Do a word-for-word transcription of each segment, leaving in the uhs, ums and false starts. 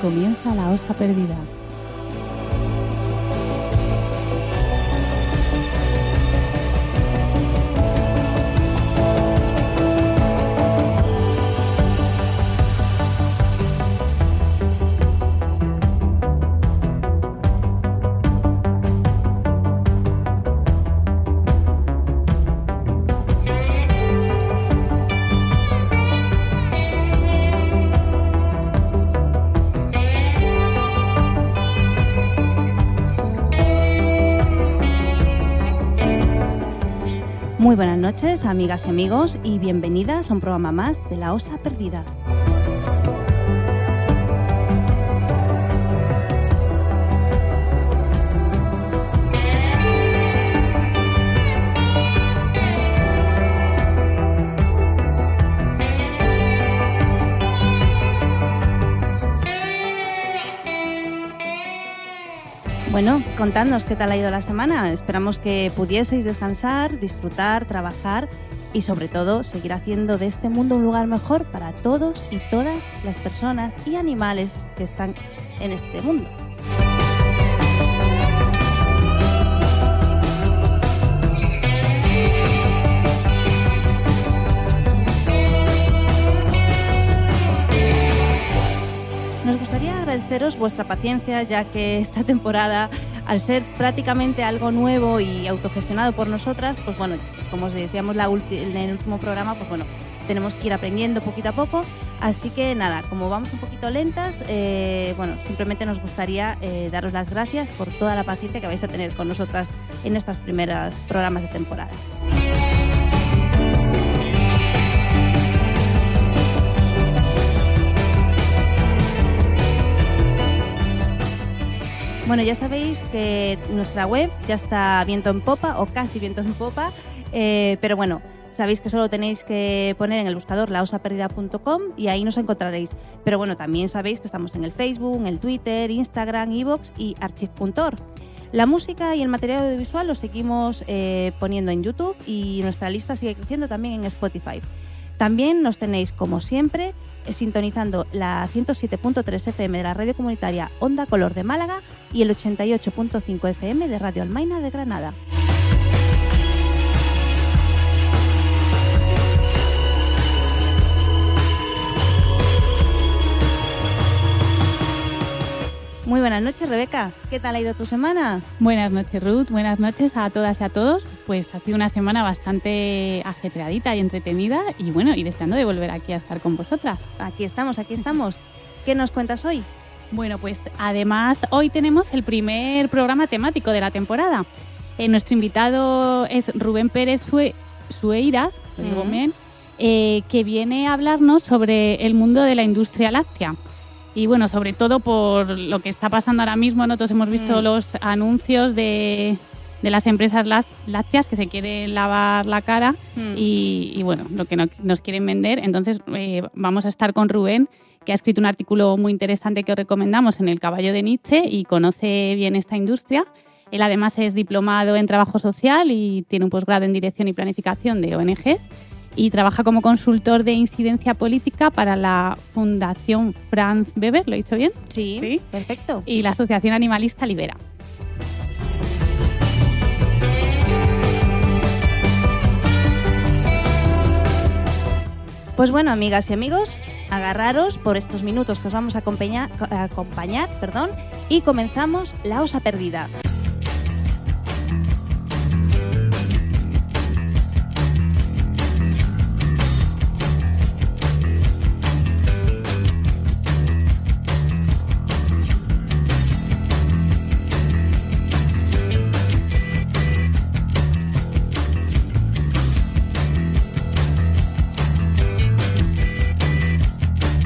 comienza La Osa Perdida. Muy buenas noches, amigas y amigos, y bienvenidas a un programa más de La Osa Perdida. Bueno, contadnos qué tal ha ido la semana. Esperamos que pudieseis descansar, disfrutar, trabajar y sobre todo seguir haciendo de este mundo un lugar mejor para todos y todas las personas y animales que están en este mundo. Nos gustaría agradeceros vuestra paciencia, ya que esta temporada, al ser prácticamente algo nuevo y autogestionado por nosotras, pues bueno, como os decíamos la ulti- en el último programa, pues bueno, tenemos que ir aprendiendo poquito a poco. Así que nada, como vamos un poquito lentas, eh, bueno, simplemente nos gustaría eh, daros las gracias por toda la paciencia que vais a tener con nosotras en estos primeros programas de temporada. Bueno, ya sabéis que nuestra web ya está viento en popa o casi viento en popa, eh, pero bueno, sabéis que solo tenéis que poner en el buscador la osa perdida punto com y ahí nos encontraréis. Pero bueno, también sabéis que estamos en el Facebook, en el Twitter, Instagram, iVoox y archive punto org. La música y el material audiovisual lo seguimos eh, poniendo en YouTube y nuestra lista sigue creciendo también en Spotify. También nos tenéis, como siempre, sintonizando la ciento siete punto tres F M de la radio comunitaria Onda Color de Málaga y el ochenta y ocho punto cinco F M de Radio Almaina de Granada. Muy buenas noches, Rebeca. ¿Qué tal ha ido tu semana? Buenas noches, Ruth. Buenas noches a todas y a todos. Pues ha sido una semana bastante ajetreadita y entretenida y bueno, y deseando de volver aquí a estar con vosotras. Aquí estamos, aquí estamos. ¿Qué nos cuentas hoy? Bueno, pues además hoy tenemos el primer programa temático de la temporada. Eh, nuestro invitado es Rubén Pérez Sue- Sueiras, lo digo bien, eh, que viene a hablarnos sobre el mundo de la industria láctea. Y bueno, sobre todo por lo que está pasando ahora mismo, nosotros hemos visto mm. los anuncios de, de las empresas lácteas que se quieren lavar la cara mm. y, y bueno, lo que no, nos quieren vender. Entonces eh, vamos a estar con Rubén, que ha escrito un artículo muy interesante que os recomendamos en El Caballo de Nietzsche y conoce bien esta industria. Él además es diplomado en trabajo social y tiene un posgrado en dirección y planificación de O N Ges. Y trabaja como consultor de incidencia política para la Fundación Franz Weber, ¿lo he dicho bien? Sí, ¿Sí? Perfecto. Y la Asociación Animalista Libera. Pues bueno, amigas y amigos, agarraros por estos minutos que os vamos a acompañar, a acompañar perdón, y comenzamos La Osa Perdida.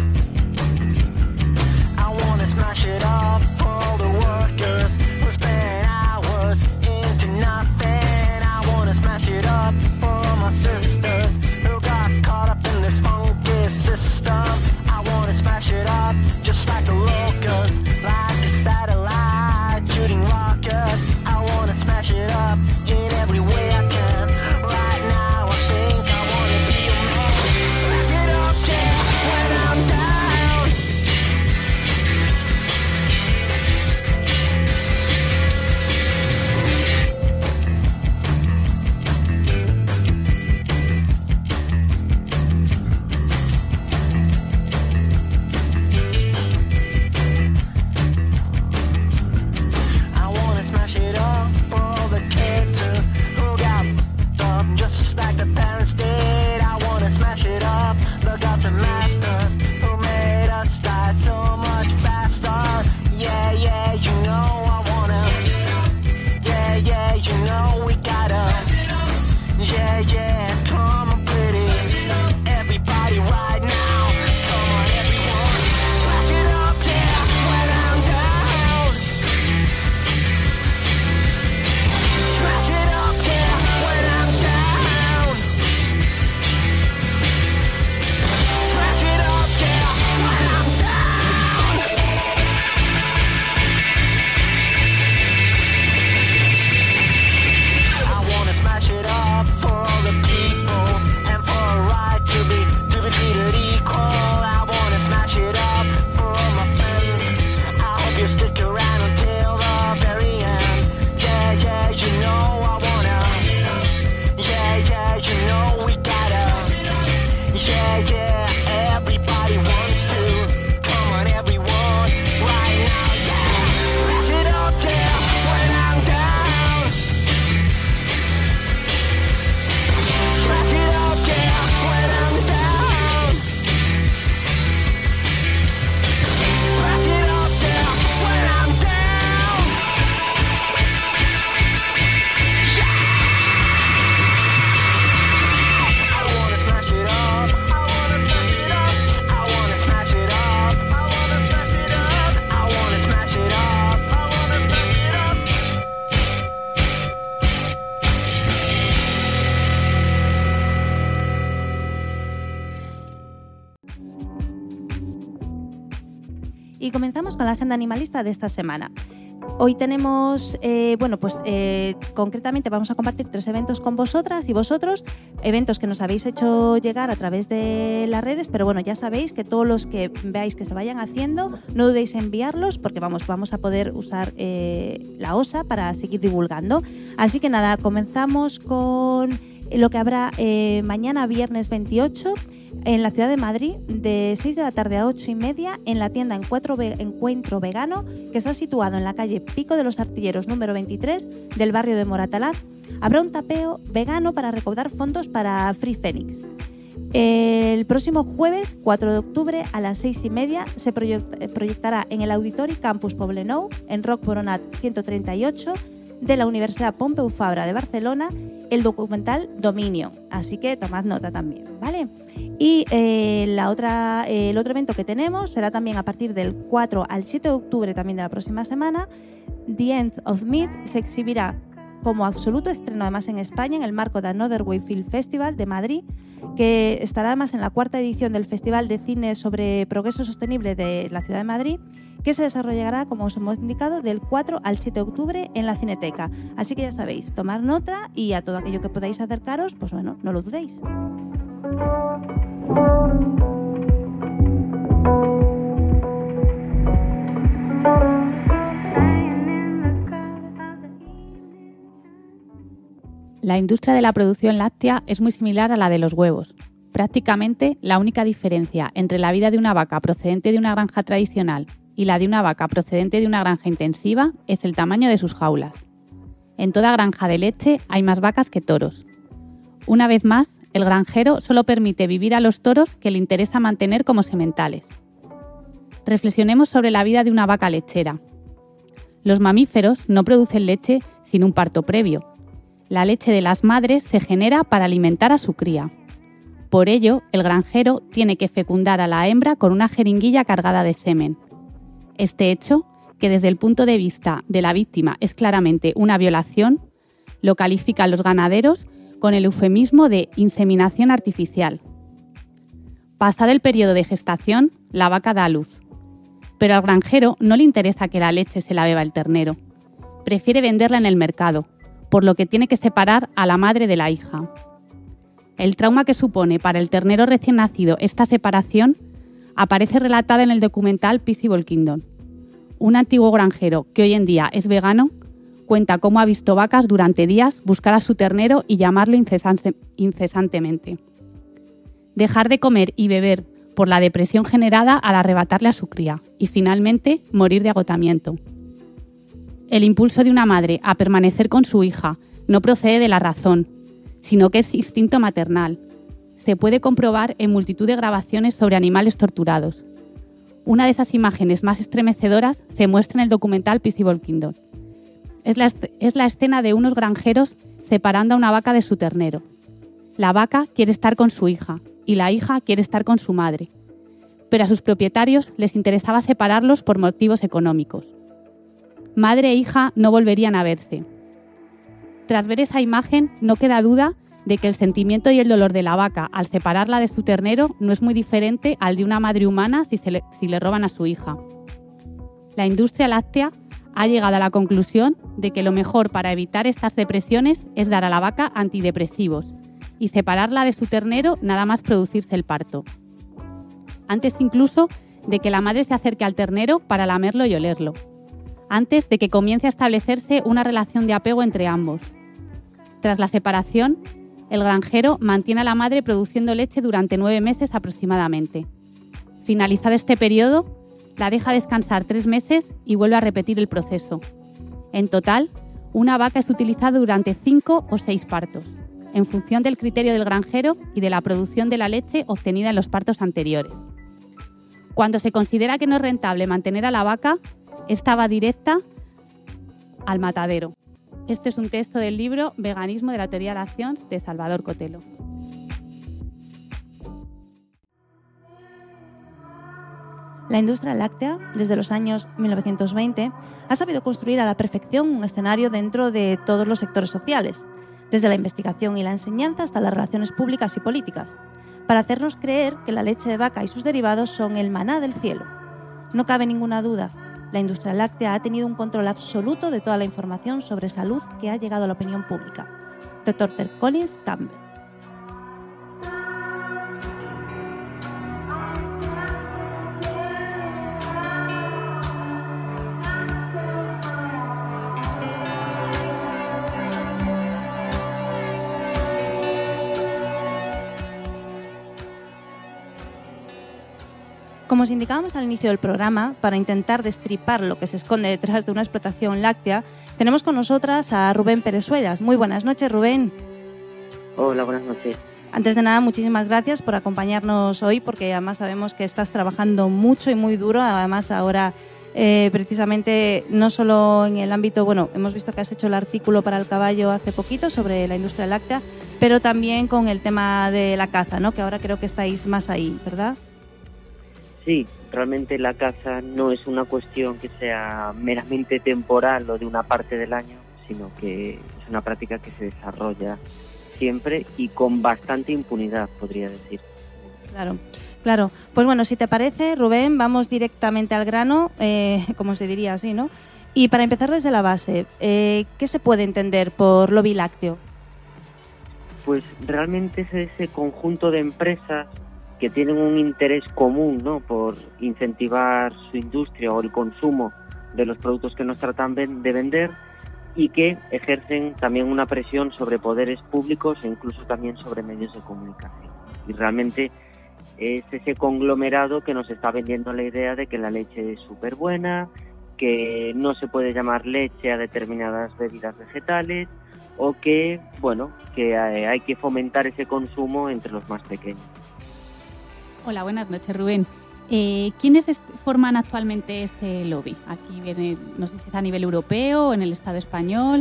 Smash it up, all the workers will spend y comenzamos con la agenda animalista de esta semana. Hoy tenemos, eh, bueno, pues eh, concretamente vamos a compartir tres eventos con vosotras y vosotros, eventos que nos habéis hecho llegar a través de las redes, pero bueno, ya sabéis que todos los que veáis que se vayan haciendo, no dudéis en enviarlos porque vamos, vamos a poder usar eh, la OSA para seguir divulgando. Así que nada, comenzamos con lo que habrá eh, mañana viernes veintiocho en la ciudad de Madrid, de seis de la tarde a ocho y media, en la tienda Encuentro, Ve- Encuentro Vegano, que está situado en la calle Pico de los Artilleros número veintitrés del barrio de Moratalaz. Habrá un tapeo vegano para recaudar fondos para Free Phoenix. El próximo jueves, cuatro de octubre, a las seis y media, se proyect- proyectará en el Auditori Campus Poblenou, en Roc Boronat ciento treinta y ocho, de la Universidad Pompeu Fabra de Barcelona, el documental Dominio. Así que tomad nota también, ¿vale? Y eh, la otra, eh, el otro evento que tenemos será también a partir del cuatro al siete de octubre también de la próxima semana. The End of Meat se exhibirá como absoluto estreno además en España en el marco de Another Way Film Festival de Madrid, que estará además en la cuarta edición del Festival de Cine sobre Progreso Sostenible de la Ciudad de Madrid, que se desarrollará, como os hemos indicado, del cuatro al siete de octubre en la Cineteca. Así que ya sabéis, tomar nota y a todo aquello que podáis acercaros, pues bueno, no lo dudéis. La industria de la producción láctea es muy similar a la de los huevos. Prácticamente la única diferencia entre la vida de una vaca procedente de una granja tradicional y la de una vaca procedente de una granja intensiva es el tamaño de sus jaulas. En toda granja de leche hay más vacas que toros. Una vez más, el granjero solo permite vivir a los toros que le interesa mantener como sementales. Reflexionemos sobre la vida de una vaca lechera. Los mamíferos no producen leche sin un parto previo. La leche de las madres se genera para alimentar a su cría. Por ello, el granjero tiene que fecundar a la hembra con una jeringuilla cargada de semen. Este hecho, que desde el punto de vista de la víctima es claramente una violación, lo califican los ganaderos con el eufemismo de inseminación artificial. Pasado el periodo de gestación, la vaca da a luz. Pero al granjero no le interesa que la leche se la beba el ternero. Prefiere venderla en el mercado, por lo que tiene que separar a la madre de la hija. El trauma que supone para el ternero recién nacido esta separación aparece relatada en el documental Peaceable Kingdom. Un antiguo granjero, que hoy en día es vegano, cuenta cómo ha visto vacas durante días buscar a su ternero y llamarle incesante, incesantemente. Dejar de comer y beber por la depresión generada al arrebatarle a su cría y finalmente morir de agotamiento. El impulso de una madre a permanecer con su hija no procede de la razón, sino que es instinto maternal. Se puede comprobar en multitud de grabaciones sobre animales torturados. Una de esas imágenes más estremecedoras se muestra en el documental Peaceable Kingdom. Es la, es la escena de unos granjeros separando a una vaca de su ternero. La vaca quiere estar con su hija y la hija quiere estar con su madre, pero a sus propietarios les interesaba separarlos por motivos económicos. Madre e hija no volverían a verse. Tras ver esa imagen, no queda duda de que el sentimiento y el dolor de la vaca al separarla de su ternero no es muy diferente al de una madre humana si, se le, si le roban a su hija. La industria láctea ha llegado a la conclusión de que lo mejor para evitar estas depresiones es dar a la vaca antidepresivos y separarla de su ternero nada más producirse el parto. Antes incluso de que la madre se acerque al ternero para lamerlo y olerlo. Antes de que comience a establecerse una relación de apego entre ambos. Tras la separación, el granjero mantiene a la madre produciendo leche durante nueve meses aproximadamente. Finalizado este periodo, la deja descansar tres meses y vuelve a repetir el proceso. En total, una vaca es utilizada durante cinco o seis partos, en función del criterio del granjero y de la producción de la leche obtenida en los partos anteriores. Cuando se considera que no es rentable mantener a la vaca, esta va directa al matadero. Este es un texto del libro Veganismo de la teoría de la acción de Salvador Cotelo. La industria láctea, desde los años mil novecientos veinte, ha sabido construir a la perfección un escenario dentro de todos los sectores sociales, desde la investigación y la enseñanza hasta las relaciones públicas y políticas, para hacernos creer que la leche de vaca y sus derivados son el maná del cielo. No cabe ninguna duda, la industria láctea ha tenido un control absoluto de toda la información sobre salud que ha llegado a la opinión pública. doctor Ted Collins Campbell. Como os indicábamos al inicio del programa, para intentar destripar lo que se esconde detrás de una explotación láctea, tenemos con nosotras a Rubén Pérez Sueras. Muy buenas noches, Rubén. Hola, buenas noches. Antes de nada, muchísimas gracias por acompañarnos hoy, porque además sabemos que estás trabajando mucho y muy duro. Además, ahora eh, precisamente no solo en el ámbito, bueno, hemos visto que has hecho el artículo para El Caballo hace poquito sobre la industria láctea, pero también con el tema de la caza, ¿no? Que ahora creo que estáis más ahí, ¿verdad? Sí, realmente la caza no es una cuestión que sea meramente temporal o de una parte del año, sino que es una práctica que se desarrolla siempre y con bastante impunidad, podría decir. Claro, claro. Pues bueno, si te parece, Rubén, vamos directamente al grano, eh, como se diría así, ¿no? Y para empezar desde la base, eh, ¿qué se puede entender por lobby lácteo? Pues realmente es ese conjunto de empresas que tienen un interés común, ¿no?, por incentivar su industria o el consumo de los productos que nos tratan de vender, y que ejercen también una presión sobre poderes públicos e incluso también sobre medios de comunicación. Y realmente es ese conglomerado que nos está vendiendo la idea de que la leche es súper buena, que no se puede llamar leche a determinadas bebidas vegetales, o que, bueno, que hay que fomentar ese consumo entre los más pequeños. Hola, buenas noches, Rubén. Eh, ¿Quiénes est- forman actualmente este lobby? Aquí viene, no sé si es a nivel europeo o en el Estado español.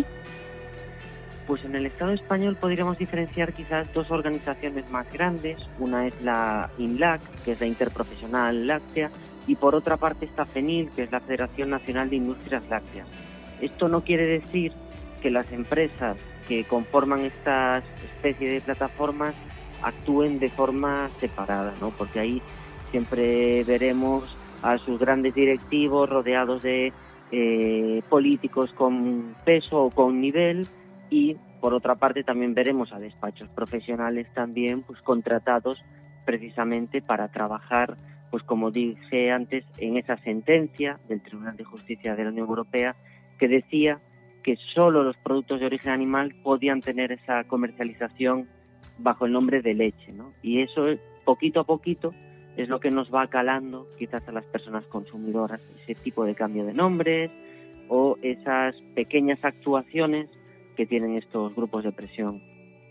Pues en el Estado español podríamos diferenciar quizás dos organizaciones más grandes. Una es la INLAC, que es la Interprofesional Láctea, y por otra parte está FENIL, que es la Federación Nacional de Industrias Lácteas. Esto no quiere decir que las empresas que conforman esta especie de plataformas actúen de forma separada, ¿no? Porque ahí siempre veremos a sus grandes directivos rodeados de eh, políticos con peso o con nivel, y por otra parte también veremos a despachos profesionales también pues contratados precisamente para trabajar, pues como dije antes, en esa sentencia del Tribunal de Justicia de la Unión Europea que decía que solo los productos de origen animal podían tener esa comercialización bajo el nombre de leche, ¿no? Y eso, poquito a poquito, es lo que nos va calando quizás a las personas consumidoras, ese tipo de cambio de nombres o esas pequeñas actuaciones que tienen estos grupos de presión.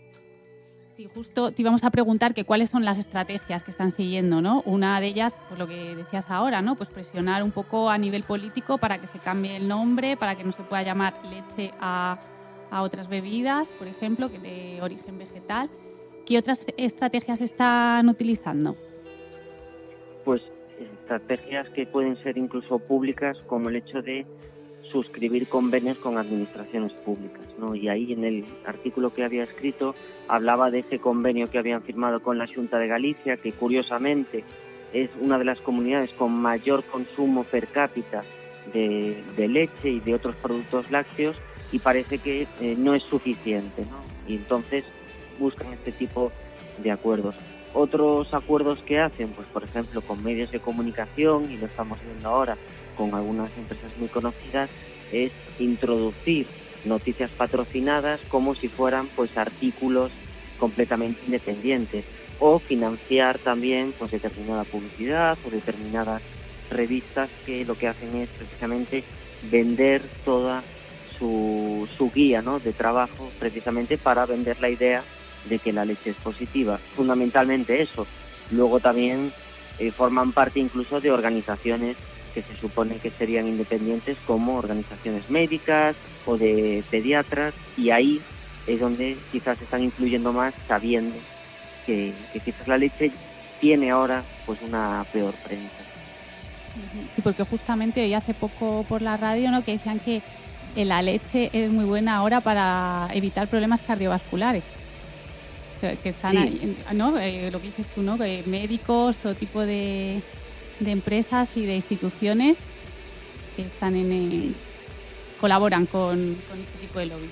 Sí, justo te íbamos a preguntar que cuáles son las estrategias que están siguiendo, ¿no? Una de ellas, pues lo que decías ahora, ¿no? Pues presionar un poco a nivel político para que se cambie el nombre, para que no se pueda llamar leche a, a otras bebidas, por ejemplo, que de origen vegetal. ¿Qué otras estrategias están utilizando? Pues estrategias que pueden ser incluso públicas, como el hecho de suscribir convenios con administraciones públicas, ¿no? Y ahí en el artículo que había escrito hablaba de ese convenio que habían firmado con la Xunta de Galicia, que curiosamente es una de las comunidades con mayor consumo per cápita de, de leche y de otros productos lácteos, y parece que eh, no es suficiente, ¿no? Y entonces buscan este tipo de acuerdos. Otros acuerdos que hacen, pues por ejemplo con medios de comunicación, y lo estamos viendo ahora con algunas empresas muy conocidas, es introducir noticias patrocinadas como si fueran pues artículos completamente independientes, o financiar también pues determinada publicidad o determinadas revistas que lo que hacen es precisamente vender toda su, su guía, ¿no?, de trabajo, precisamente para vender la idea de que la leche es positiva. Fundamentalmente eso. Luego también eh, forman parte incluso de organizaciones que se supone que serían independientes, como organizaciones médicas o de pediatras, y ahí es donde quizás están influyendo más, sabiendo que, que quizás la leche tiene ahora pues una peor prensa. Sí, porque justamente hoy hace poco por la radio, ¿no?, que decían que la leche es muy buena ahora para evitar problemas cardiovasculares. Que están sí. ahí, ¿no? Eh, lo que dices tú, ¿no? Que médicos, todo tipo de, de empresas y de instituciones que están en el, colaboran con, con este tipo de lobbies.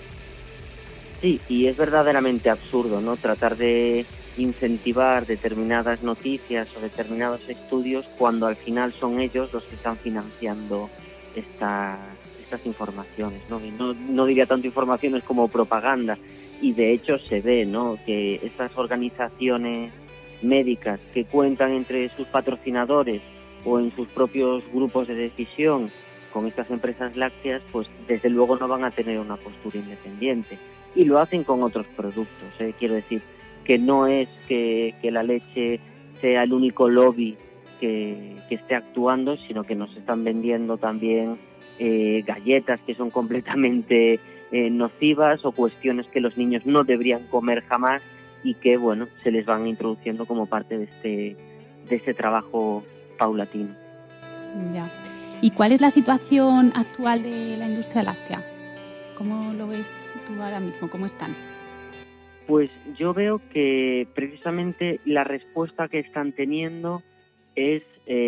Sí, y es verdaderamente absurdo, ¿no? Tratar de incentivar determinadas noticias o determinados estudios cuando al final son ellos los que están financiando esta, estas informaciones, ¿no? Y no, no diría tanto informaciones como propaganda, y de hecho se ve, ¿no?, que estas organizaciones médicas que cuentan entre sus patrocinadores o en sus propios grupos de decisión con estas empresas lácteas, pues desde luego no van a tener una postura independiente, y lo hacen con otros productos, ¿eh? Quiero decir que no es que, que la leche sea el único lobby que, que esté actuando, sino que nos están vendiendo también eh, galletas que son completamente eh, nocivas, o cuestiones que los niños no deberían comer jamás y que, bueno, se les van introduciendo como parte de este, de este trabajo paulatino. Ya. ¿Y cuál es la situación actual de la industria láctea? ¿Cómo lo ves tú ahora mismo? ¿Cómo están? Pues yo veo que precisamente la respuesta que están teniendo es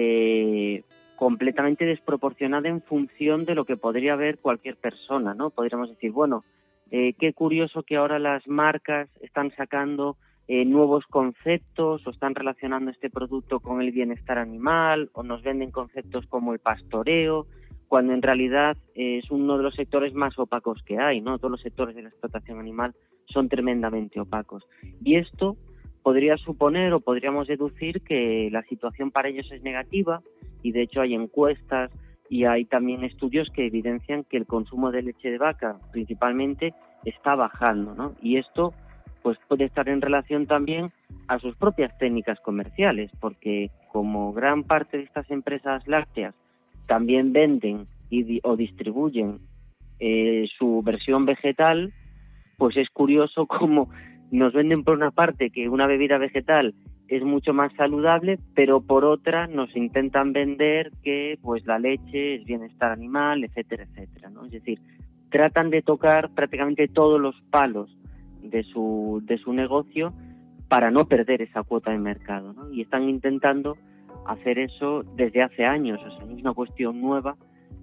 eh, completamente desproporcionada en función de lo que podría ver cualquier persona, ¿no? Podríamos decir, bueno, eh, qué curioso que ahora las marcas están sacando eh, nuevos conceptos o están relacionando este producto con el bienestar animal, o nos venden conceptos como el pastoreo, cuando en realidad eh, es uno de los sectores más opacos que hay, ¿no? Todos los sectores de la explotación animal son tremendamente opacos. Y esto podría suponer, o podríamos deducir, que la situación para ellos es negativa, y de hecho hay encuestas y hay también estudios que evidencian que el consumo de leche de vaca principalmente está bajando, ¿no? Y esto pues puede estar en relación también a sus propias técnicas comerciales, porque como gran parte de estas empresas lácteas también venden y di- o distribuyen eh, su versión vegetal, pues es curioso cómo nos venden por una parte que una bebida vegetal es mucho más saludable, pero por otra nos intentan vender que pues la leche es bienestar animal, etcétera, etcétera, ¿no? Es decir, tratan de tocar prácticamente todos los palos de su de su negocio para no perder esa cuota de mercado, ¿no? Y están intentando hacer eso desde hace años, o sea, no es una cuestión nueva,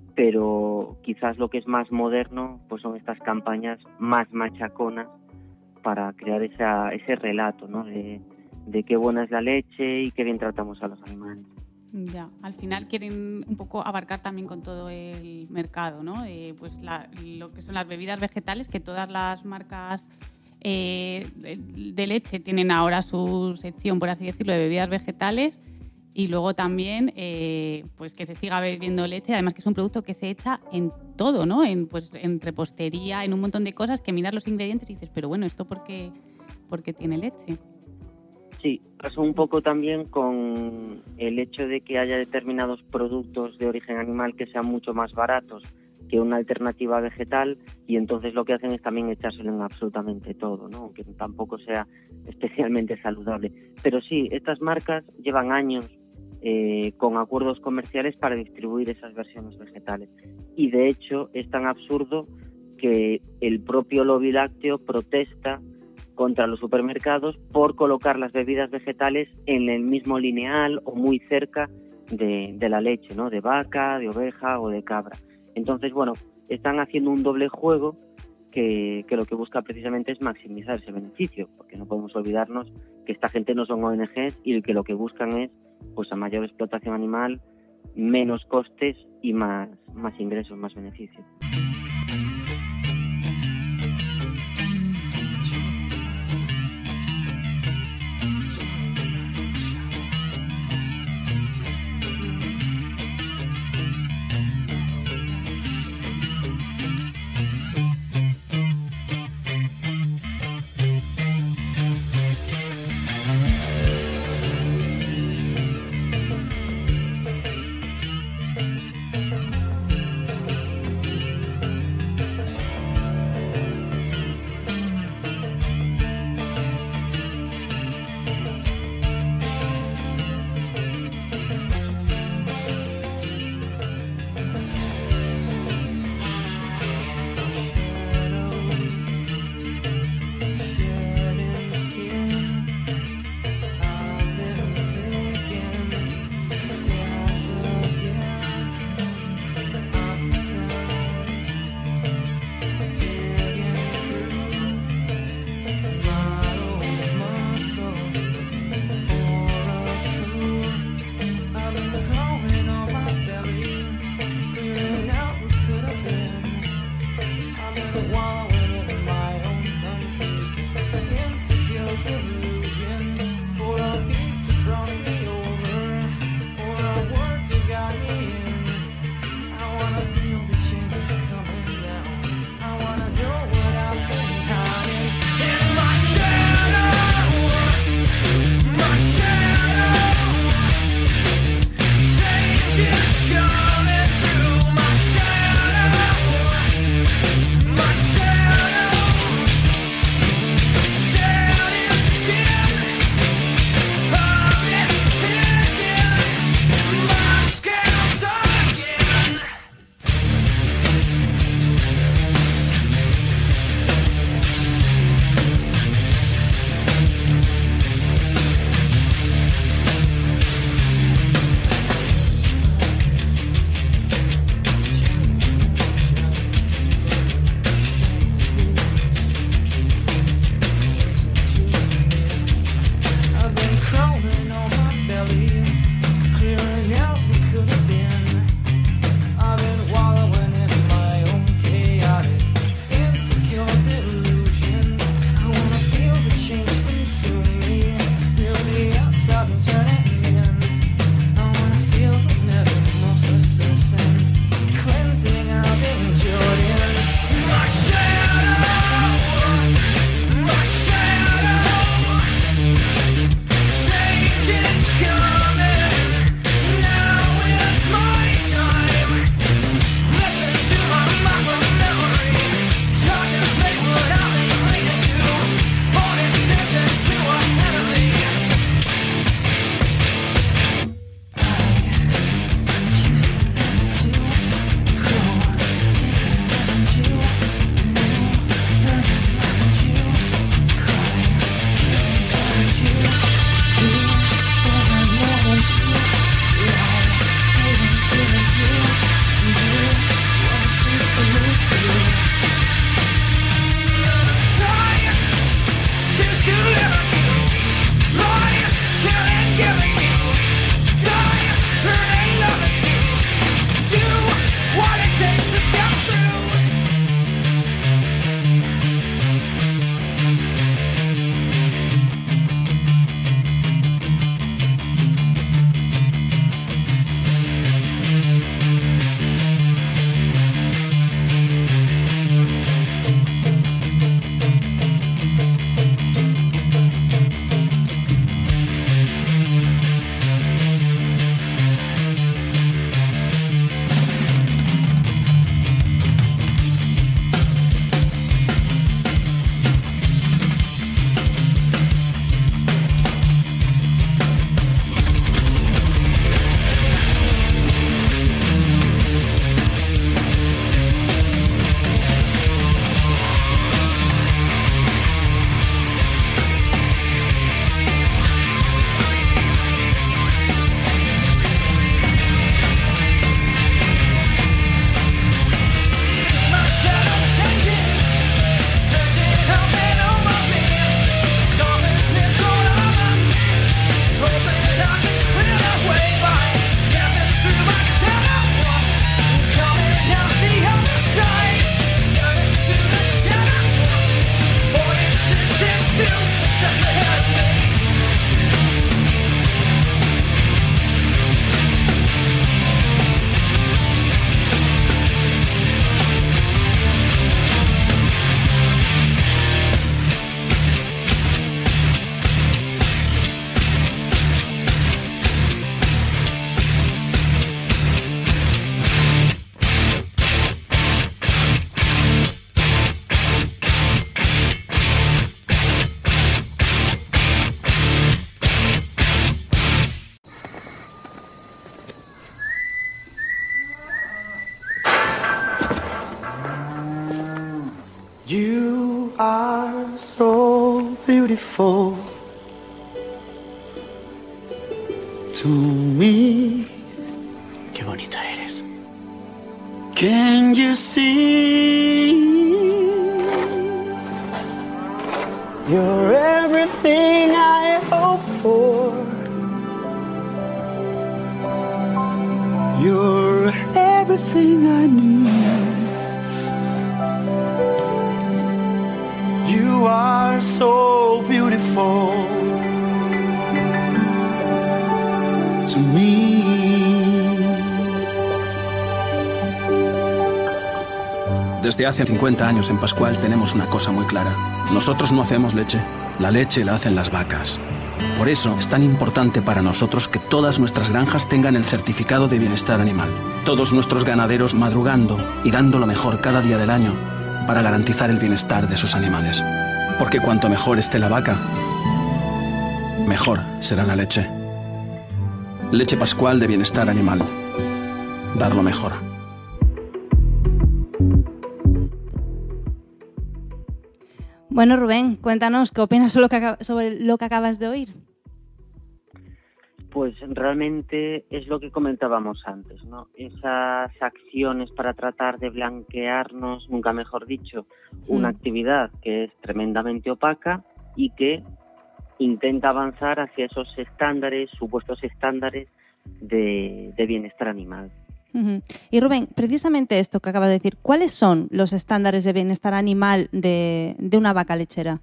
pero quizás lo que es más moderno pues son estas campañas más machaconas para crear esa, ese relato, ¿no?, de, de qué buena es la leche y qué bien tratamos a los animales. Ya, al final quieren un poco abarcar también con todo el mercado, ¿no? Eh, pues la, lo que son las bebidas vegetales, que todas las marcas eh, de, de leche tienen ahora su sección, por así decirlo, de bebidas vegetales. Y luego también eh, pues que se siga bebiendo leche, además que es un producto que se echa en todo, ¿no? En, pues, en repostería, en un montón de cosas, que miras los ingredientes y dices, pero bueno, ¿esto por qué, por qué tiene leche? Sí, pasó un poco también con el hecho de que haya determinados productos de origen animal que sean mucho más baratos que una alternativa vegetal, y entonces lo que hacen es también echárselo en absolutamente todo, ¿no?, aunque tampoco sea especialmente saludable. Pero sí, estas marcas llevan años Eh, con acuerdos comerciales para distribuir esas versiones vegetales. Y de hecho es tan absurdo que el propio lobby lácteo protesta contra los supermercados por colocar las bebidas vegetales en el mismo lineal o muy cerca de, de la leche, ¿no?, de vaca, de oveja o de cabra. Entonces, bueno, están haciendo un doble juego que, que lo que busca precisamente es maximizar ese beneficio, porque no podemos olvidarnos que esta gente no son O N Ges y que lo que buscan es, pues, a mayor explotación animal, menos costes y más, más ingresos, más beneficios. are so beautiful to me. Qué bonita eres. Can you see? You're everything I hope for. You're everything I need. You are so beautiful to me. Desde hace cincuenta años en Pascual tenemos una cosa muy clara. Nosotros no hacemos leche, la leche la hacen las vacas. Por eso es tan importante para nosotros que todas nuestras granjas tengan el certificado de bienestar animal. Todos nuestros ganaderos madrugando y dando lo mejor cada día del año para garantizar el bienestar de sus animales. Porque cuanto mejor esté la vaca, mejor será la leche. Leche Pascual de bienestar animal. Dar lo mejor. Bueno, Rubén, cuéntanos, ¿qué opinas sobre lo que, acab- sobre lo que acabas de oír? Pues realmente es lo que comentábamos antes, ¿no? Esas acciones para tratar de blanquearnos, nunca mejor dicho, una Mm. actividad que es tremendamente opaca y que intenta avanzar hacia esos estándares, supuestos estándares de, de bienestar animal. Ujú. Y Rubén, precisamente esto que acabas de decir, ¿cuáles son los estándares de bienestar animal de, de una vaca lechera?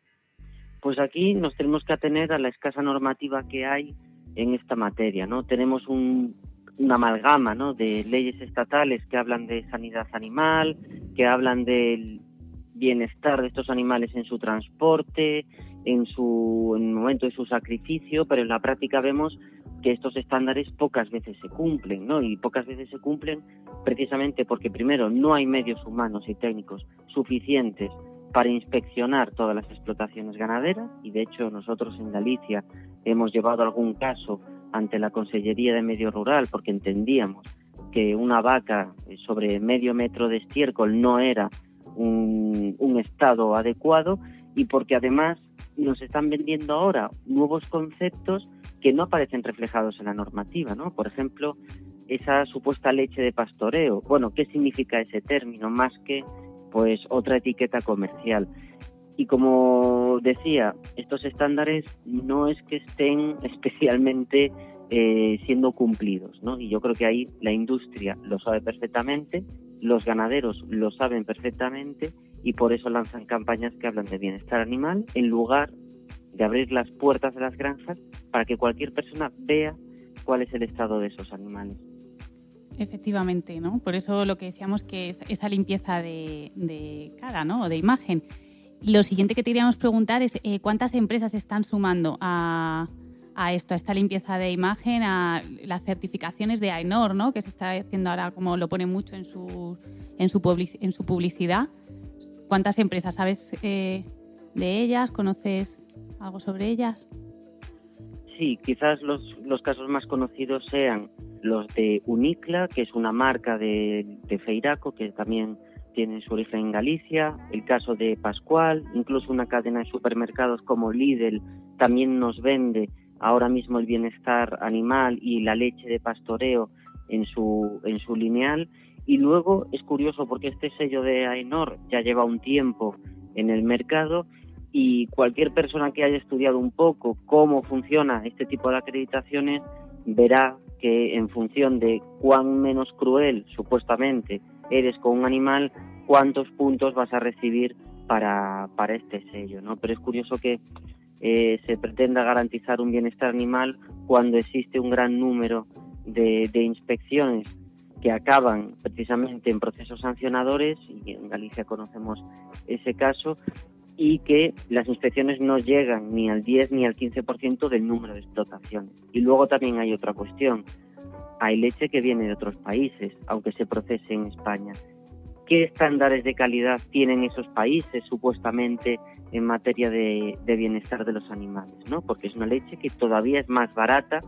Pues aquí nos tenemos que atener a la escasa normativa que hay en esta materia, ¿no? Tenemos un, una amalgama, ¿no?, de leyes estatales que hablan de sanidad animal, que hablan del bienestar de estos animales en su transporte, en su en el momento de su sacrificio, pero en la práctica vemos que estos estándares pocas veces se cumplen, ¿no? Y pocas veces se cumplen precisamente porque, primero, no hay medios humanos y técnicos suficientes para inspeccionar todas las explotaciones ganaderas, y de hecho nosotros en Galicia hemos llevado algún caso ante la Consellería de Medio Rural porque entendíamos que una vaca sobre medio metro de estiércol no era un, un estado adecuado, y porque además nos están vendiendo ahora nuevos conceptos que no aparecen reflejados en la normativa, ¿no? Por ejemplo, esa supuesta leche de pastoreo. Bueno, ¿qué significa ese término? Más que, pues, otra etiqueta comercial. Y como decía, estos estándares no es que estén especialmente eh, siendo cumplidos, ¿no? Y yo creo que ahí la industria lo sabe perfectamente, los ganaderos lo saben perfectamente, y por eso lanzan campañas que hablan de bienestar animal en lugar de abrir las puertas de las granjas para que cualquier persona vea cuál es el estado de esos animales. Efectivamente, ¿no? Por eso lo que decíamos que es esa limpieza de, de cara, ¿no?, o de imagen. Lo siguiente que te queríamos preguntar es eh, ¿cuántas empresas están sumando a, a esto, a esta limpieza de imagen, a las certificaciones de AENOR, ¿no?, que se está haciendo ahora, como lo pone mucho en su, en su, public, en su publicidad? ¿Cuántas empresas sabes eh, de ellas? ¿Conoces algo sobre ellas? Sí, quizás los, los casos más conocidos sean los de Unicla, que es una marca de, de Feiraco, que también tiene su origen en Galicia, el caso de Pascual, incluso una cadena de supermercados como Lidl también nos vende ahora mismo el bienestar animal y la leche de pastoreo en su, en su lineal. Y luego es curioso porque este sello de AENOR ya lleva un tiempo en el mercado, y cualquier persona que haya estudiado un poco cómo funciona este tipo de acreditaciones verá que en función de cuán menos cruel supuestamente eres con un animal, cuántos puntos vas a recibir para, para este sello, ¿no? Pero es curioso que eh, se pretenda garantizar un bienestar animal cuando existe un gran número de, de inspecciones que acaban precisamente en procesos sancionadores, y en Galicia conocemos ese caso, y que las inspecciones no llegan ni al diez ni al quince por ciento del número de explotaciones. Y luego también hay otra cuestión. Hay leche que viene de otros países, aunque se procese en España. ¿Qué estándares de calidad tienen esos países supuestamente en materia de, de bienestar de los animales, ¿no? Porque es una leche que todavía es más barata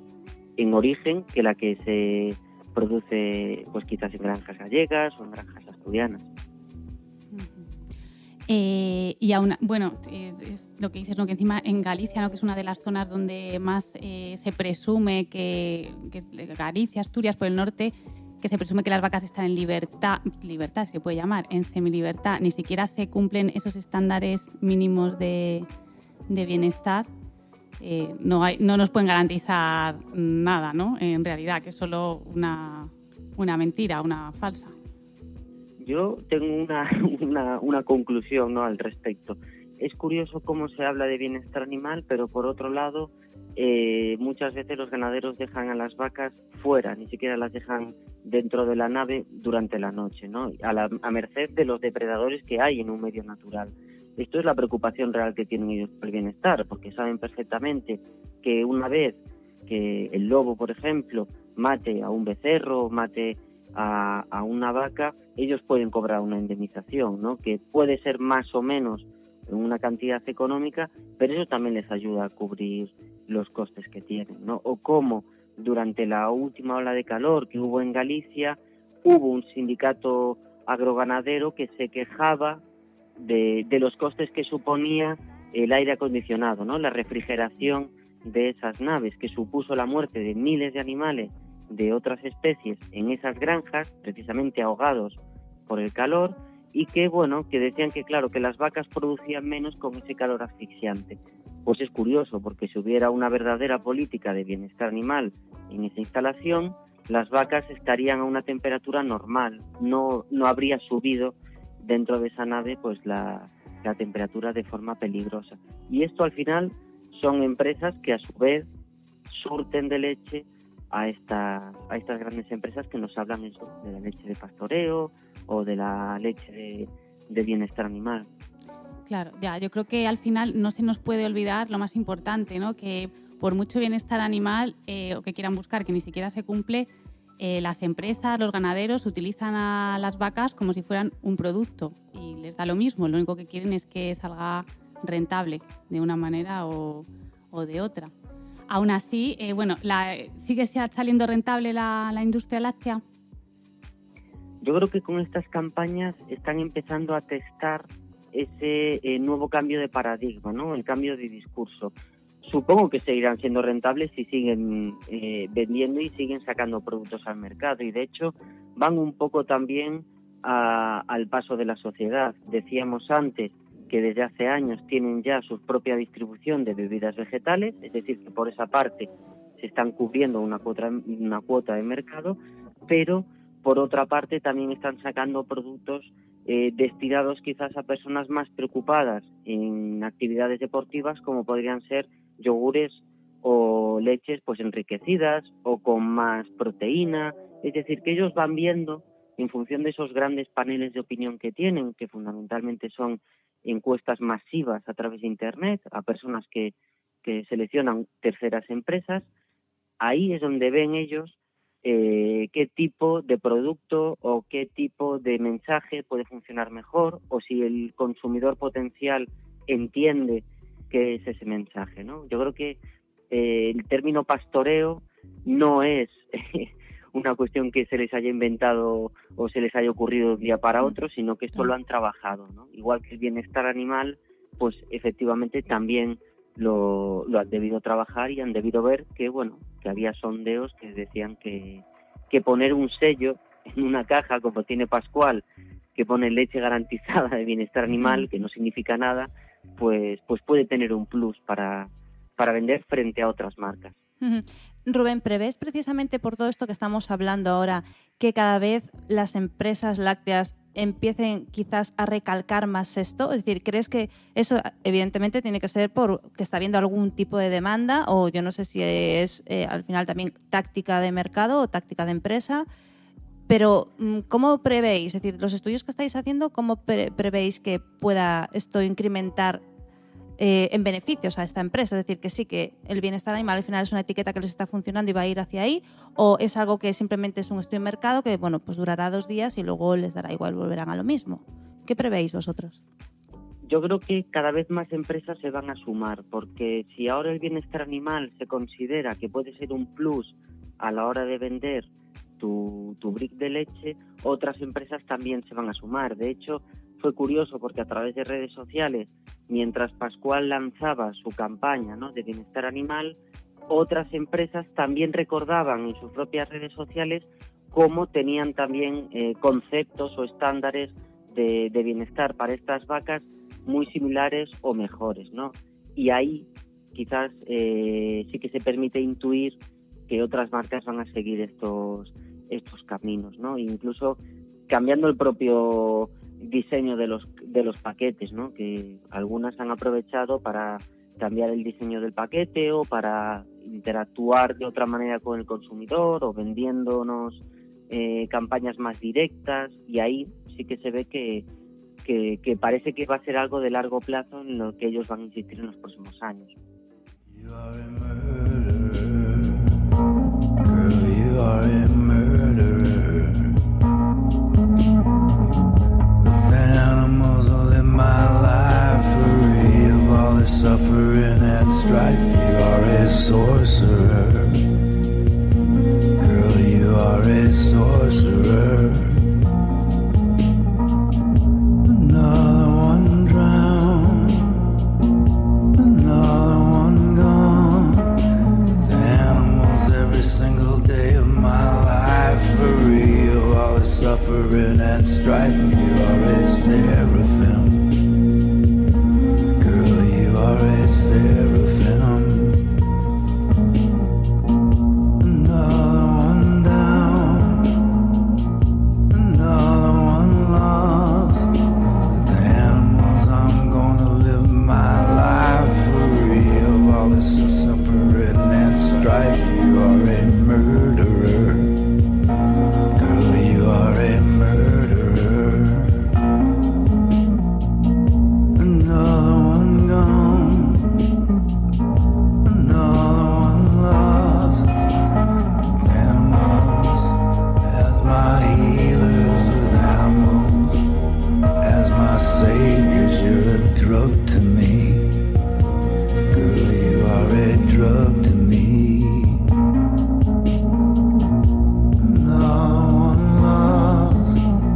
en origen que la que se produce, pues quizás en granjas gallegas o en granjas asturianas. Eh, Y aún, bueno, es, es lo que dices, ¿no? Que encima en Galicia, ¿no? Que es una de las zonas donde más eh, se presume que, que Galicia, Asturias, por el norte, que se presume que las vacas están en libertad, libertad se puede llamar, en semilibertad, ni siquiera se cumplen esos estándares mínimos de, de bienestar. Eh, no, hay, no nos pueden garantizar nada, ¿no? En realidad, que es solo una, una mentira, una falsa. Yo tengo una, una, una conclusión, ¿no?, al respecto. Es curioso cómo se habla de bienestar animal, pero por otro lado, eh, muchas veces los ganaderos dejan a las vacas fuera, ni siquiera las dejan dentro de la nave durante la noche, ¿no?, a, la, a merced de los depredadores que hay en un medio natural. Esto es la preocupación real que tienen ellos por el bienestar, porque saben perfectamente que una vez que el lobo, por ejemplo, mate a un becerro, mate a, a una vaca, ellos pueden cobrar una indemnización, ¿no?, que puede ser más o menos una cantidad económica, pero eso también les ayuda a cubrir los costes que tienen, ¿no? O como durante la última ola de calor que hubo en Galicia, hubo un sindicato agroganadero que se quejaba de, de los costes que suponía el aire acondicionado, ¿no?, la refrigeración de esas naves, que supuso la muerte de miles de animales de otras especies en esas granjas, precisamente ahogados por el calor, y que, bueno, que decían que, claro, que las vacas producían menos con ese calor asfixiante. Pues es curioso, porque si hubiera una verdadera política de bienestar animal en esa instalación, las vacas estarían a una temperatura normal, no, no habría subido dentro de esa nave pues la, la temperatura de forma peligrosa. Y esto al final son empresas que a su vez surten de leche a estas, a estas grandes empresas que nos hablan eso, de la leche de pastoreo o de la leche de, de bienestar animal. Claro, ya, yo creo que al final no se nos puede olvidar lo más importante, ¿no?, que por mucho bienestar animal eh, o que quieran buscar, que ni siquiera se cumple, eh, las empresas, los ganaderos utilizan a las vacas como si fueran un producto y les da lo mismo, lo único que quieren es que salga rentable de una manera o, o de otra. Aún así, eh, bueno, la, ¿sigue saliendo rentable la, la industria láctea? Yo creo que con estas campañas están empezando a testar ese eh, nuevo cambio de paradigma, ¿no?, el cambio de discurso. Supongo que seguirán siendo rentables si siguen eh, vendiendo y siguen sacando productos al mercado, y de hecho van un poco también a, al paso de la sociedad. Decíamos antes que desde hace años tienen ya su propia distribución de bebidas vegetales, es decir, que por esa parte se están cubriendo una cuota, una cuota de mercado, pero por otra parte también están sacando productos eh, destinados quizás a personas más preocupadas en actividades deportivas, como podrían ser yogures o leches pues enriquecidas o con más proteína. Es decir, que ellos van viendo, en función de esos grandes paneles de opinión que tienen, que fundamentalmente son encuestas masivas a través de Internet, a personas que, que seleccionan terceras empresas, ahí es donde ven ellos eh, qué tipo de producto o qué tipo de mensaje puede funcionar mejor, o si el consumidor potencial entiende qué es ese mensaje, ¿no? Yo creo que eh, el término pastoreo no es una cuestión que se les haya inventado o se les haya ocurrido de un día para otro, sino que esto lo han trabajado, ¿no? Igual que el bienestar animal, pues efectivamente también lo, lo han debido trabajar y han debido ver que, bueno, que había sondeos que decían que, que poner un sello en una caja, como tiene Pascual, que pone leche garantizada de bienestar animal, que no significa nada, pues, pues puede tener un plus para, para vender frente a otras marcas. Rubén, ¿prevés precisamente por todo esto que estamos hablando ahora que cada vez las empresas lácteas empiecen quizás a recalcar más esto? Es decir, ¿crees que eso evidentemente tiene que ser porque está habiendo algún tipo de demanda, o yo no sé si es eh, al final también táctica de mercado o táctica de empresa? Pero ¿cómo prevéis? Es decir, los estudios que estáis haciendo, ¿cómo pre- prevéis que pueda esto incrementar Eh, en beneficios a esta empresa? Es decir, que sí, que el bienestar animal al final es una etiqueta que les está funcionando y va a ir hacia ahí, o es algo que simplemente es un estudio de mercado que, bueno, pues durará dos días y luego les dará igual, volverán a lo mismo. ¿Qué prevéis vosotros? Yo creo que cada vez más empresas se van a sumar, porque si ahora el bienestar animal se considera que puede ser un plus a la hora de vender tu, tu brick de leche, otras empresas también se van a sumar. De hecho, fue curioso porque a través de redes sociales, mientras Pascual lanzaba su campaña, ¿no?, de bienestar animal, otras empresas también recordaban en sus propias redes sociales cómo tenían también eh, conceptos o estándares de, de bienestar para estas vacas muy similares o mejores, ¿no? Y ahí quizás eh, sí que se permite intuir que otras marcas van a seguir estos estos caminos, ¿no? Incluso cambiando el propio diseño de los de los paquetes, ¿no? Que algunas han aprovechado para cambiar el diseño del paquete o para interactuar de otra manera con el consumidor o vendiéndonos eh, campañas más directas, y ahí sí que se ve que, que, que parece que va a ser algo de largo plazo en lo que ellos van a insistir en los próximos años. You are a murderer, girl, you are a murderer. With animals all in my life, free of all the suffering and strife. You are a sorcerer, girl, you are a sorcerer. Another one drowned, another one gone. With animals every single day of my life, free of all the suffering and strife. You are a seraphim, girl, you are a seraphim. Another one down, another one lost. With animals I'm gonna live my life free of all this suffering and strife. You are a murderer, girl, you are a murderer. Another one gone, another one lost. With animals as my healers, with animals as my saviors, you're a drug to me. Girl, you are a drug to me. Another one lost,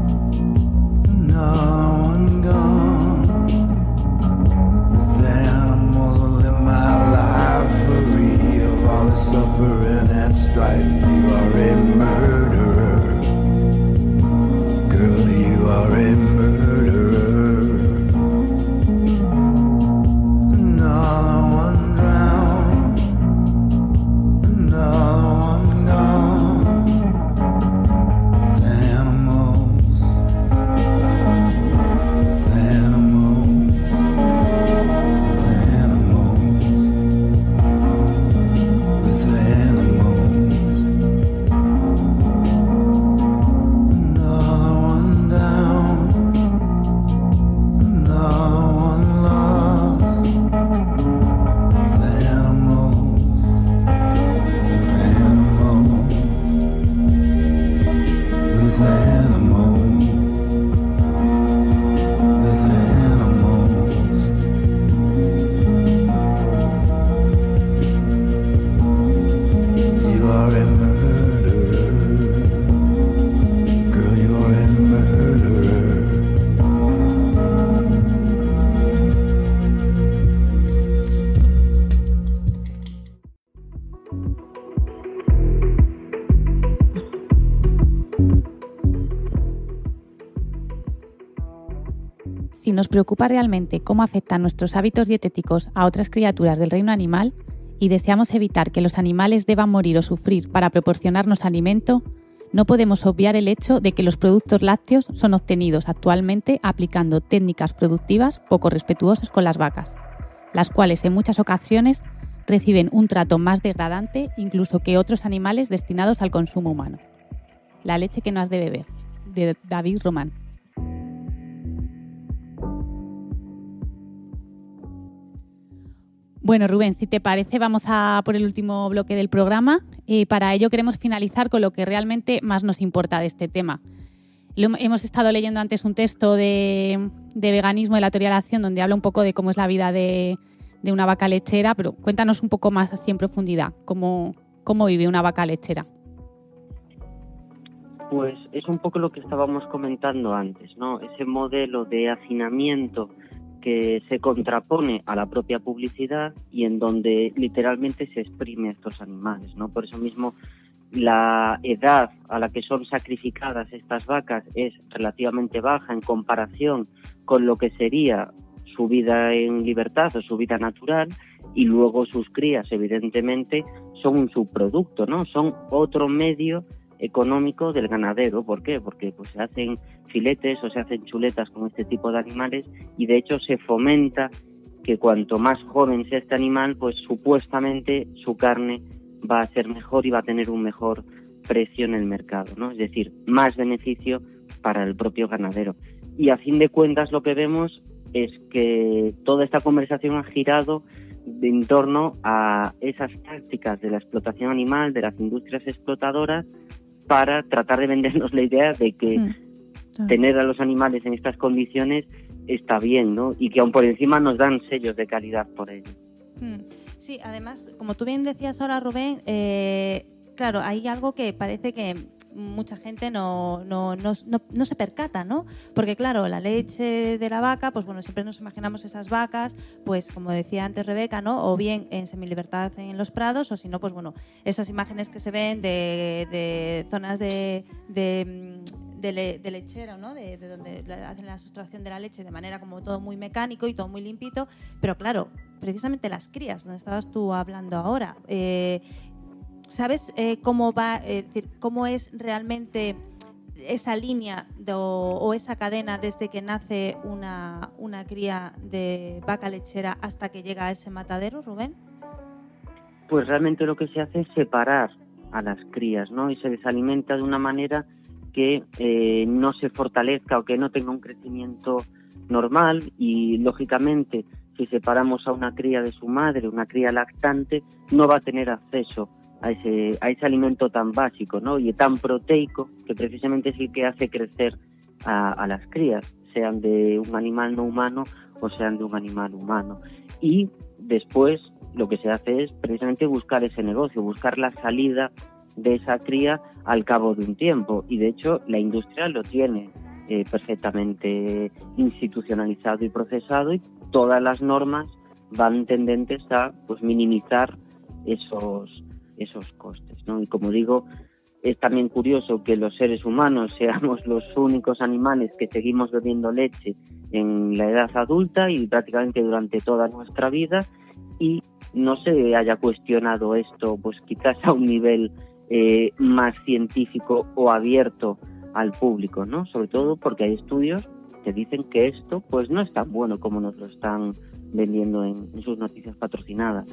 another one gone. With animals I live my life free of all the suffering and strife. You are a murderer, girl, you are a murderer. Another one drowned, another one gone. With animals, with animals, with animals, with animals. Another one down, another one lost. With animals, with animals, with animals, with animals. You are a murderer, girl, you are a murderer. Si nos preocupa realmente cómo afectan nuestros hábitos dietéticos a otras criaturas del reino animal y deseamos evitar que los animales deban morir o sufrir para proporcionarnos alimento, no podemos obviar el hecho de que los productos lácteos son obtenidos actualmente aplicando técnicas productivas poco respetuosas con las vacas, las cuales en muchas ocasiones reciben un trato más degradante incluso que otros animales destinados al consumo humano. La leche que no has de beber, de David Román. Bueno, Rubén, si te parece, vamos a por el último bloque del programa y para ello queremos finalizar con lo que realmente más nos importa de este tema. Lo, hemos estado leyendo antes un texto de, de veganismo de la teoría de la acción donde habla un poco de cómo es la vida de, de una vaca lechera, pero cuéntanos un poco más así en profundidad, cómo, cómo vive una vaca lechera. Pues es un poco lo que estábamos comentando antes, ¿no? Ese modelo de hacinamiento que se contrapone a la propia publicidad y en donde literalmente se exprime a estos animales, ¿no? Por eso mismo la edad a la que son sacrificadas estas vacas es relativamente baja en comparación con lo que sería su vida en libertad o su vida natural, y luego sus crías evidentemente son un subproducto, ¿no? Son otro medio económico del ganadero. ¿Por qué? Porque pues se hacen filetes o se hacen chuletas con este tipo de animales, y de hecho se fomenta que cuanto más joven sea este animal, pues supuestamente su carne va a ser mejor y va a tener un mejor precio en el mercado, ¿no? Es decir, más beneficio para el propio ganadero. Y a fin de cuentas lo que vemos es que toda esta conversación ha girado en torno a esas tácticas de la explotación animal, de las industrias explotadoras, para tratar de vendernos la idea de que mm. ah. tener a los animales en estas condiciones está bien, ¿no? Y que aún por encima nos dan sellos de calidad por ello. Mm. Sí, además, como tú bien decías ahora, Rubén, eh, claro, hay algo que parece que mucha gente no, no, no, no, no se percata, ¿no? Porque claro, la leche de la vaca, pues bueno, siempre nos imaginamos esas vacas, pues como decía antes Rebeca, ¿no? O bien en semilibertad en los prados, o si no, pues bueno, esas imágenes que se ven de, de zonas de, de, de, le, de lechero, ¿no? De, de donde hacen la sustracción de la leche de manera como todo muy mecánico y todo muy limpito, pero claro, precisamente las crías, donde estabas tú hablando ahora, eh, ¿sabes eh, cómo va, eh, decir, cómo es realmente esa línea de, o, o esa cadena desde que nace una, una cría de vaca lechera hasta que llega a ese matadero, Rubén? Pues realmente lo que se hace es separar a las crías, ¿no? Y se les alimenta de una manera que eh, no se fortalezca o que no tenga un crecimiento normal, y lógicamente si separamos a una cría de su madre, una cría lactante, no va a tener acceso a ese, a ese alimento tan básico, ¿no? Y tan proteico, que precisamente es el que hace crecer a, a las crías, sean de un animal no humano o sean de un animal humano. Y después lo que se hace es precisamente buscar ese negocio, buscar la salida de esa cría al cabo de un tiempo, y de hecho la industria lo tiene eh, perfectamente institucionalizado y procesado, y todas las normas van tendentes a pues minimizar esos esos costes, ¿no? Y como digo, es también curioso que los seres humanos seamos los únicos animales que seguimos bebiendo leche en la edad adulta y prácticamente durante toda nuestra vida, y no se haya cuestionado esto pues quizás a un nivel eh, más científico o abierto al público, ¿no? Sobre todo porque hay estudios que dicen que esto pues no es tan bueno como nos lo están vendiendo en, en sus noticias patrocinadas.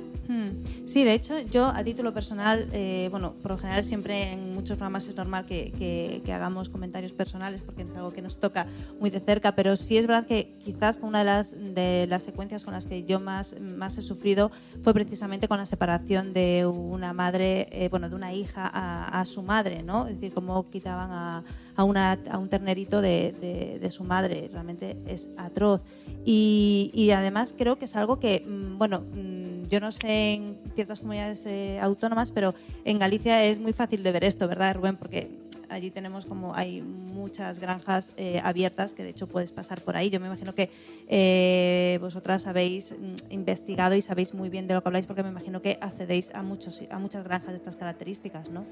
Sí, de hecho, yo a título personal, eh, bueno, por lo general siempre en muchos programas es normal que, que, que hagamos comentarios personales porque es algo que nos toca muy de cerca, pero sí es verdad que quizás una de las, de las secuencias con las que yo más, más he sufrido fue precisamente con la separación de una madre, eh, bueno, de una hija a, a su madre, ¿no? Es decir, cómo quitaban a, a, una, a un ternerito de, de, de su madre. Realmente es atroz. Y, y además creo que es algo que, bueno, yo no sé en ciertas comunidades eh, autónomas, pero en Galicia es muy fácil de ver esto, ¿verdad, Rubén? Porque allí tenemos como, hay muchas granjas eh, abiertas que de hecho puedes pasar por ahí. Yo me imagino que eh, vosotras habéis investigado y sabéis muy bien de lo que habláis, porque me imagino que accedéis a, muchos, a muchas granjas de estas características, ¿no?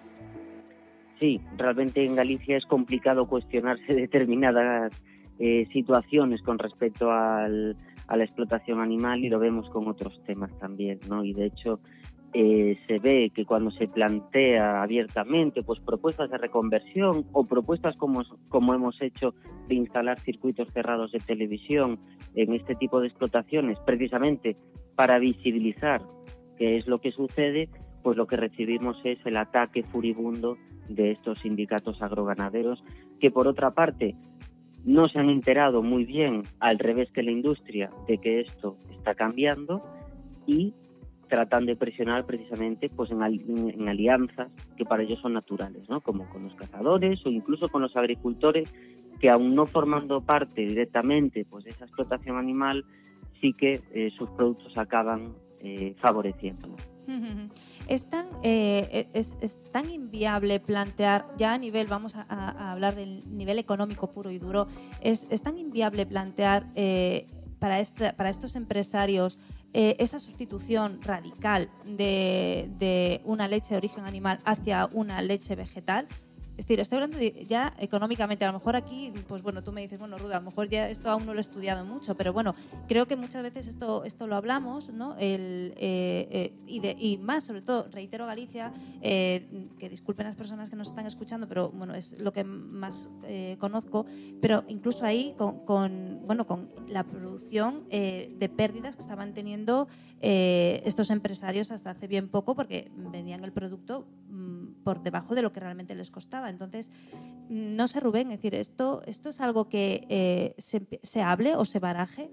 Sí, realmente en Galicia es complicado cuestionarse determinadas Eh, situaciones con respecto al, a la explotación animal, y lo vemos con otros temas también, ¿no? Y de hecho eh, se ve que cuando se plantea abiertamente pues propuestas de reconversión o propuestas como, como hemos hecho de instalar circuitos cerrados de televisión en este tipo de explotaciones, precisamente para visibilizar qué es lo que sucede, pues lo que recibimos es el ataque furibundo de estos sindicatos agroganaderos, que por otra parte no se han enterado muy bien, al revés que la industria, de que esto está cambiando, y tratan de presionar precisamente pues en, al, en alianzas que para ellos son naturales, ¿no? Como con los cazadores o incluso con los agricultores, que aún no formando parte directamente pues de esa explotación animal, sí que eh, sus productos acaban eh, favoreciendo. Es tan, eh, es, es tan inviable plantear, ya a nivel, vamos a, a hablar del nivel económico puro y duro, es, es tan inviable plantear eh, para, este, para estos empresarios eh, esa sustitución radical de, de una leche de origen animal hacia una leche vegetal. Es decir, estoy hablando de ya económicamente. A lo mejor aquí, pues bueno, tú me dices, bueno, Ruda, a lo mejor ya esto aún no lo he estudiado mucho, pero bueno, creo que muchas veces esto esto lo hablamos, ¿no? El, eh, eh, y, de, y más, sobre todo, reitero Galicia, eh, que disculpen las personas que nos están escuchando, pero bueno, es lo que más eh, conozco, pero incluso ahí con, con, bueno, con la producción eh, de pérdidas que estaban teniendo eh, estos empresarios hasta hace bien poco, porque vendían el producto mmm, por debajo de lo que realmente les costaba. Entonces, no sé, Rubén, es decir, ¿esto, esto es algo que eh, se, se hable o se baraje?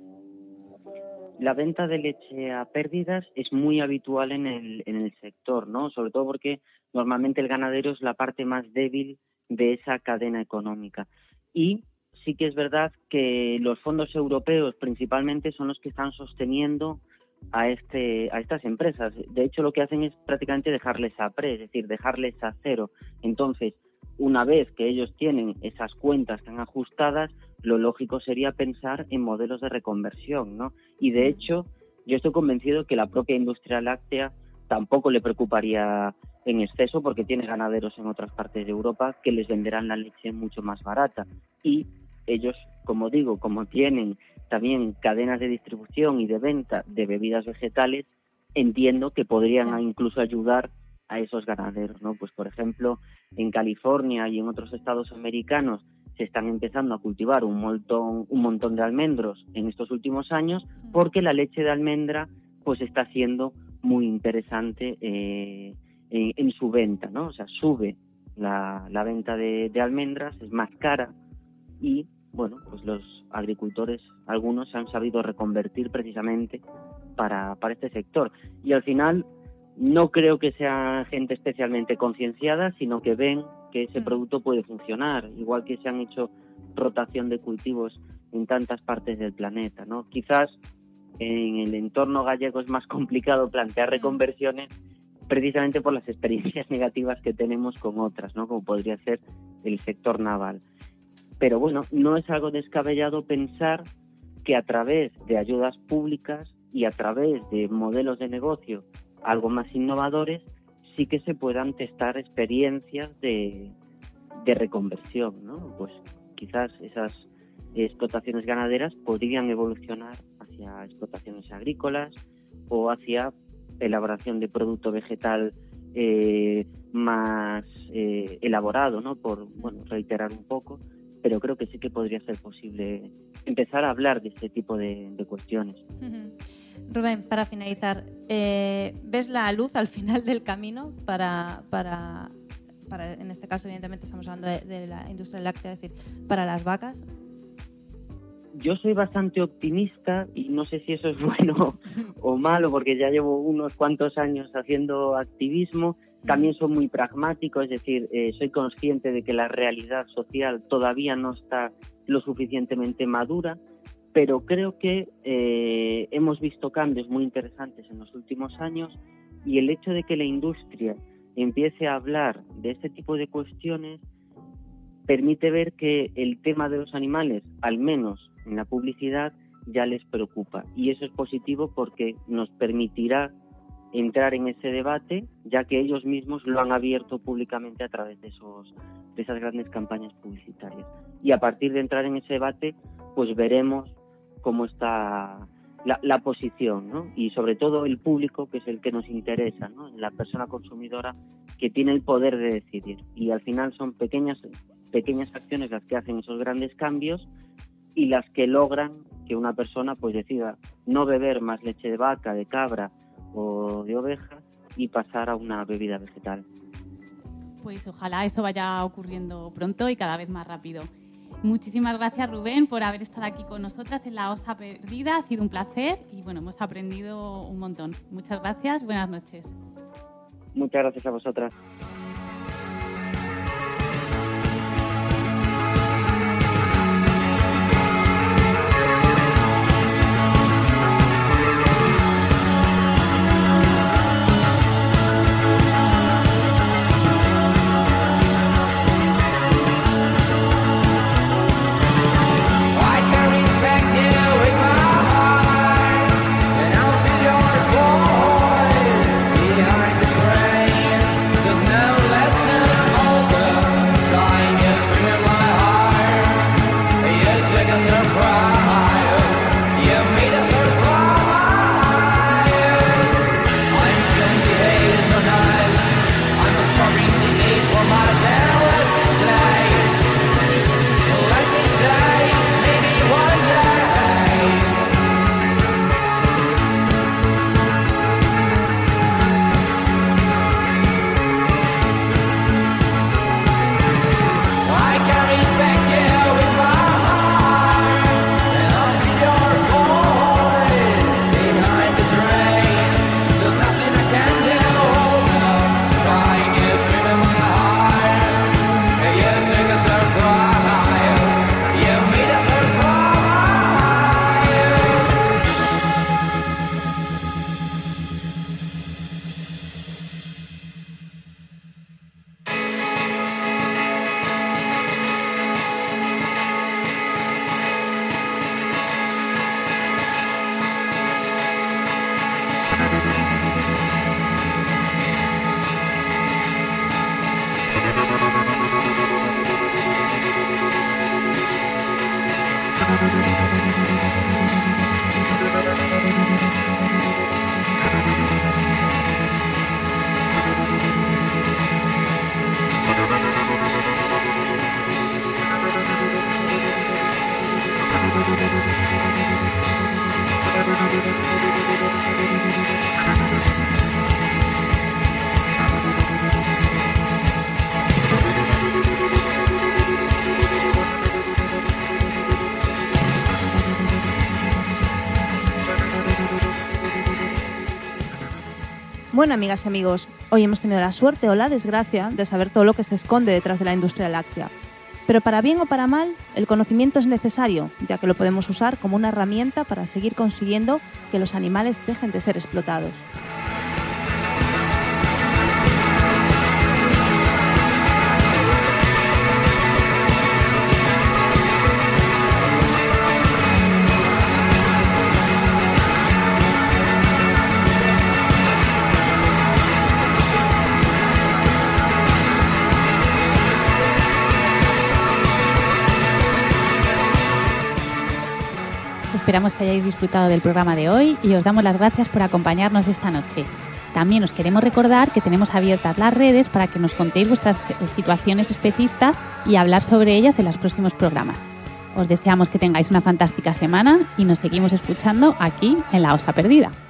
La venta de leche a pérdidas es muy habitual en el, en el sector, ¿no? Sobre todo porque normalmente el ganadero es la parte más débil de esa cadena económica. Y sí que es verdad que los fondos europeos principalmente son los que están sosteniendo a este a estas empresas. De hecho, lo que hacen es prácticamente dejarles a pre, es decir, dejarles a cero. Entonces, una vez que ellos tienen esas cuentas tan ajustadas, lo lógico sería pensar en modelos de reconversión, ¿no? Y de hecho, yo estoy convencido que la propia industria láctea tampoco le preocuparía en exceso, porque tiene ganaderos en otras partes de Europa que les venderán la leche mucho más barata. Y ellos, como digo, como tienen también cadenas de distribución y de venta de bebidas vegetales, entiendo que podrían sí. incluso ayudar a esos ganaderos, ¿no? Pues, por ejemplo, en California y en otros estados americanos se están empezando a cultivar un montón, un montón de almendros en estos últimos años, porque la leche de almendra pues está siendo muy interesante eh, en, en su venta, ¿no? O sea, sube la, la venta de, de almendras, es más cara y, bueno, pues los agricultores, algunos se han sabido reconvertir precisamente para, para este sector. Y al final, no creo que sea gente especialmente concienciada, sino que ven que ese producto puede funcionar, igual que se han hecho rotación de cultivos en tantas partes del planeta, ¿no? Quizás en el entorno gallego es más complicado plantear reconversiones precisamente por las experiencias negativas que tenemos con otras, ¿no? Como podría ser el sector naval. Pero bueno, no es algo descabellado pensar que a través de ayudas públicas y a través de modelos de negocio algo más innovadores, sí que se puedan testar experiencias de, de reconversión, ¿no? Pues quizás esas explotaciones ganaderas podrían evolucionar hacia explotaciones agrícolas o hacia elaboración de producto vegetal eh, más eh, elaborado, ¿no? Por, bueno, reiterar un poco, pero creo que sí que podría ser posible empezar a hablar de este tipo de, de cuestiones. Uh-huh. Rubén, para finalizar, eh, ¿ves la luz al final del camino para, para, para, en este caso evidentemente estamos hablando de, de la industria láctea, es decir, para las vacas? Yo soy bastante optimista y no sé si eso es bueno o malo, porque ya llevo unos cuantos años haciendo activismo. También soy muy pragmático, es decir, eh, soy consciente de que la realidad social todavía no está lo suficientemente madura, pero creo que eh, hemos visto cambios muy interesantes en los últimos años y el hecho de que la industria empiece a hablar de este tipo de cuestiones permite ver que el tema de los animales, al menos en la publicidad, ya les preocupa. Y eso es positivo porque nos permitirá entrar en ese debate, ya que ellos mismos lo han abierto públicamente a través de, esos, de esas grandes campañas publicitarias. Y a partir de entrar en ese debate, pues veremos cómo está la, la posición, ¿no? Y sobre todo el público, que es el que nos interesa, ¿no? La persona consumidora que tiene el poder de decidir. Y al final son pequeñas, pequeñas acciones las que hacen esos grandes cambios y las que logran que una persona pues decida no beber más leche de vaca, de cabra o de oveja y pasar a una bebida vegetal. Pues ojalá eso vaya ocurriendo pronto y cada vez más rápido. Muchísimas gracias, Rubén, por haber estado aquí con nosotras en La Osa Perdida. Ha sido un placer y bueno, hemos aprendido un montón. Muchas gracias, buenas noches. Muchas gracias a vosotras. Bueno, amigas y amigos, hoy hemos tenido la suerte o la desgracia de saber todo lo que se esconde detrás de la industria láctea. Pero para bien o para mal, el conocimiento es necesario, ya que lo podemos usar como una herramienta para seguir consiguiendo que los animales dejen de ser explotados. Esperamos que hayáis disfrutado del programa de hoy y os damos las gracias por acompañarnos esta noche. También os queremos recordar que tenemos abiertas las redes para que nos contéis vuestras situaciones especistas y hablar sobre ellas en los próximos programas. Os deseamos que tengáis una fantástica semana y nos seguimos escuchando aquí en La Osa Perdida.